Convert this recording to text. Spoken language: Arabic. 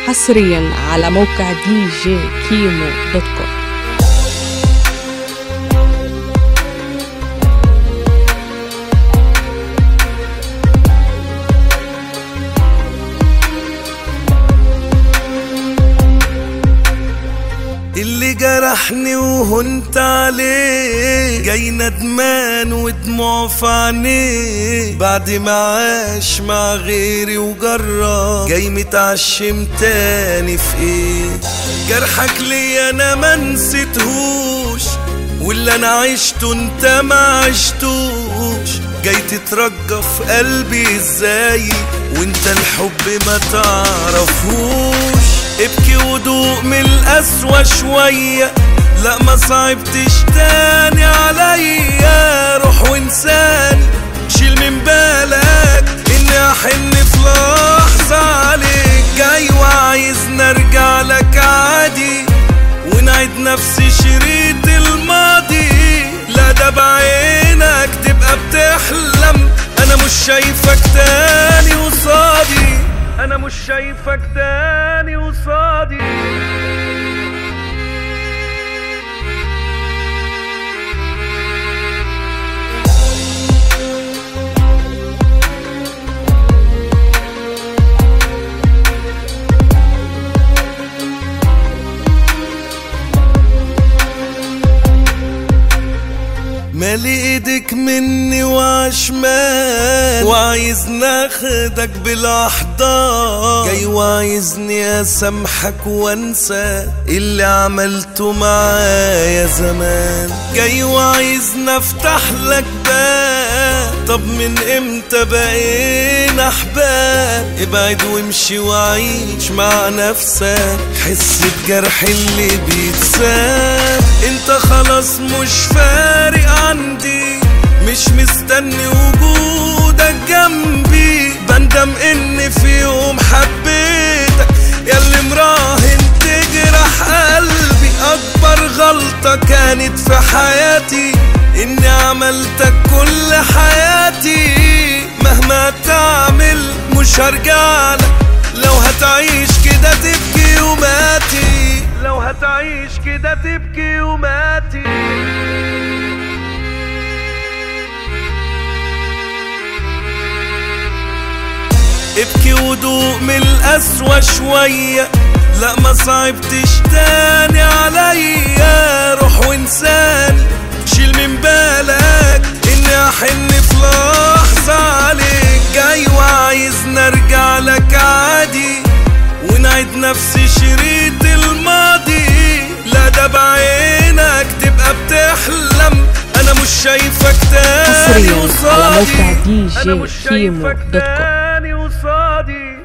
حصريا على موقع djkimo.com. اللي جرحني وهنت عليه جاي ندمان ودموع في عينيه، بعد ما عاش مع غيري وجرب جاي متعشم تاني في ايه؟ جرحك ليا انا ما نسيتهوش، واللي انا عشته انت ما عشتوش، جاي تترجى في قلبي ازاي وانت الحب ما تعرفوش؟ ابكي ودوق من القسوة شوية، لا ما صعبتش تاني عليا، روح وانساني شيل من بالك اني احن في لحظة عليك، جاي وعايزني ارجع لك عادي ونعيد نفس شريط الماضي، لا ده بعينك تبقى بتحلم، انا مش شايفك تاني قصادي، انا مش شايفك تاني قصادي. مالي ايدك مني وعشمان، وعايزني اخدك بالاحضان، جاي وعايزني اسامحك وانسى اللي عملته معايا زمان، جاي وعايزني افتح لك باب، طب من امتى بقينا احباب؟ ابعد وامشي وعيش مع نفسك، حس بجرح اللي بيتساب، انت خلاص مش فارق عندي، مش مستني وجودك جنبي، بندم اني في يوم حبيتك ياللي مراهن تجرح قلبي، اكبر غلطة كانت في حياتي اني عملتك كل حياتي، مهما تعمل مش هرجعلك، لو هتعيش كده تبكي يوماتي، لو هتعيش كده تبكي يوماتي. ابكي ودوق من القسوة شوية، لا ما صعبتش تاني عليا، روح وانساني شيل من بالك اني احن في لحظة عليك، جاي وعايزني ارجع لك عادي ونعيد نفس شريط الماضي، لا ده بعينك تبقى بتحلم، انا مش شايفك تاني قصادي، حصريا على موقع djkimo.com. قصادي.